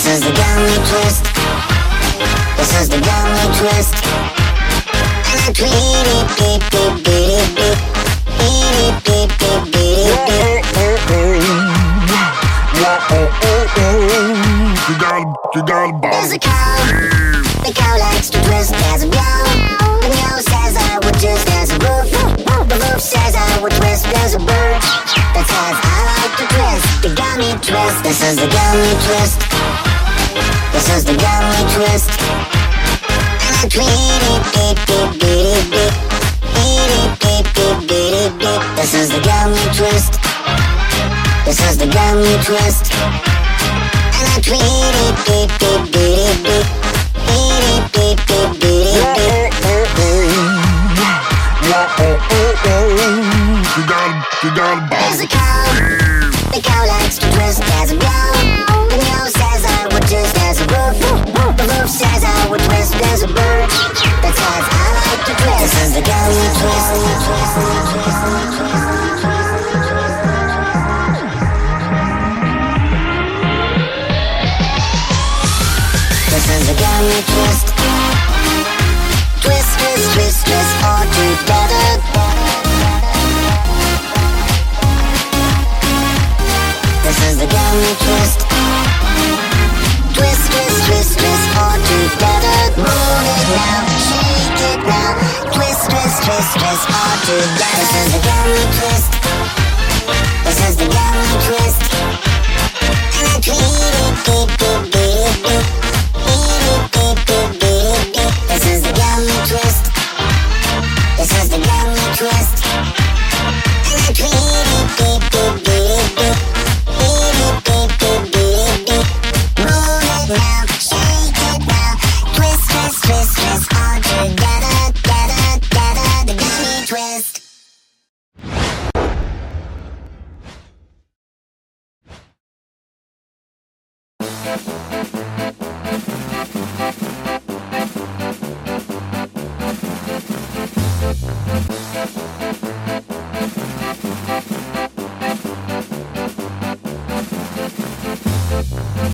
This is the gummy twist. This is the gummy twist. And I tweet it, beep, beep, beep, beep, beep, beep, beep, beep, beep, beep. You got a ball. There's a cow. The cow likes to twist as a meow. The meow says I would twist as a roof. The roof says I would twist as a bird. That says I like to twist. The gummy twist. This is the gummy twist. This is the gummy twist. And I tweet it, beep, beep, beep, beep, beep, beep, beep, beep, beep. This is the gummy twist. This is the gummy twist. And I tweet it, beep, beep, beep, beep, beep, beep, beep, beep, beep, beep. You got a ball. There's a cow. The cow likes to twist as a meow. The meow says I would twist as a roof. The roof says I would twist as a bird. That says I like to twist. This is the gummy twist. This is the gummy twist. Twist, twist, twist, twist, all together. This is the gummy twist. Twist, twist, twist, twist, all together. Move it now, shake it now. Twist, twist, twist, twist, all together. This is the gummy twist. This is the gummy twist. And I tweet it, beep, beep, beep, beep. Beep, beep, beep, beep, beep. This is the gummy twist. This is the gummy twist. And I tweet it, beep, beep, beep, beep. Beep, beep, beep, beep, beep. Move it now, shake it now. Twist, twist, twist, twist, all together, together, together. The gummy twist.